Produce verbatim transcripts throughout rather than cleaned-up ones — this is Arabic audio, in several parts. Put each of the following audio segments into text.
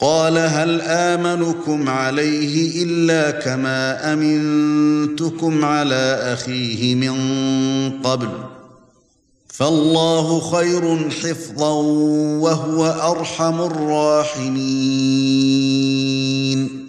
قال هل آمنكم عليه إلا كما أمنتكم على أخيه من قبل فالله خير حفظا وهو أرحم الراحمين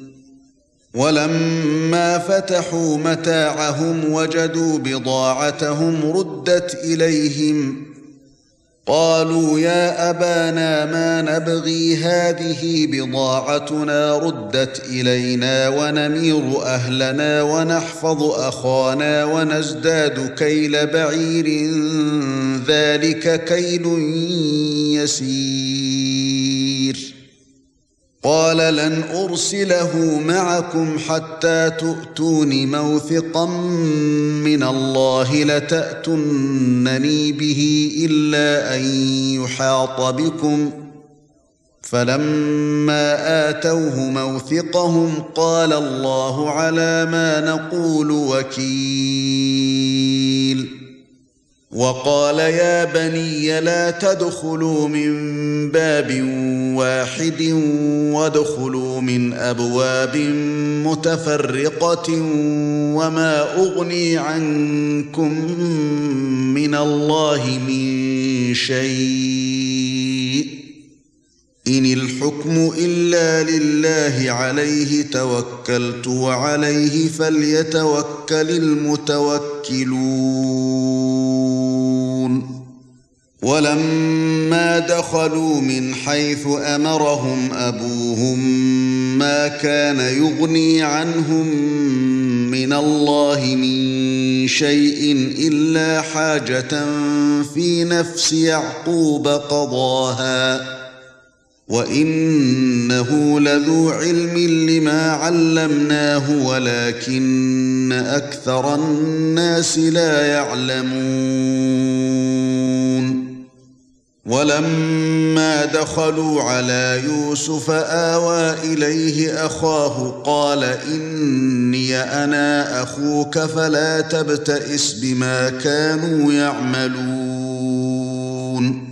ولما فتحوا متاعهم وجدوا بضاعتهم ردت إليهم قالوا يا أبانا ما نبغي هذه بضاعتنا ردت إلينا ونمير أهلنا ونحفظ أخانا ونزداد كيل بعير ذلك كيل يسير قال لن أرسله معكم حتى تؤتون موثقا من الله لتأتونني به إلا أن يحاط بكم فلما آتوه موثقهم قال الله على ما نقول وكيل وقال يا بني لا تدخلوا من باب واحد وادخلوا من أبواب متفرقة وما أغني عنكم من الله من شيء إن الحكم إلا لله عليه توكلت وعليه فليتوكل المتوكلون ولما دخلوا من حيث أمرهم أبوهم ما كان يغني عنهم من الله من شيء إلا حاجة في نفس يعقوب قضاها وإنه لذو علم لما علمناه ولكن أكثر الناس لا يعلمون ولما دخلوا على يوسف آوى إليه أخاه قال إني أنا أخوك فلا تبتئس بما كانوا يعملون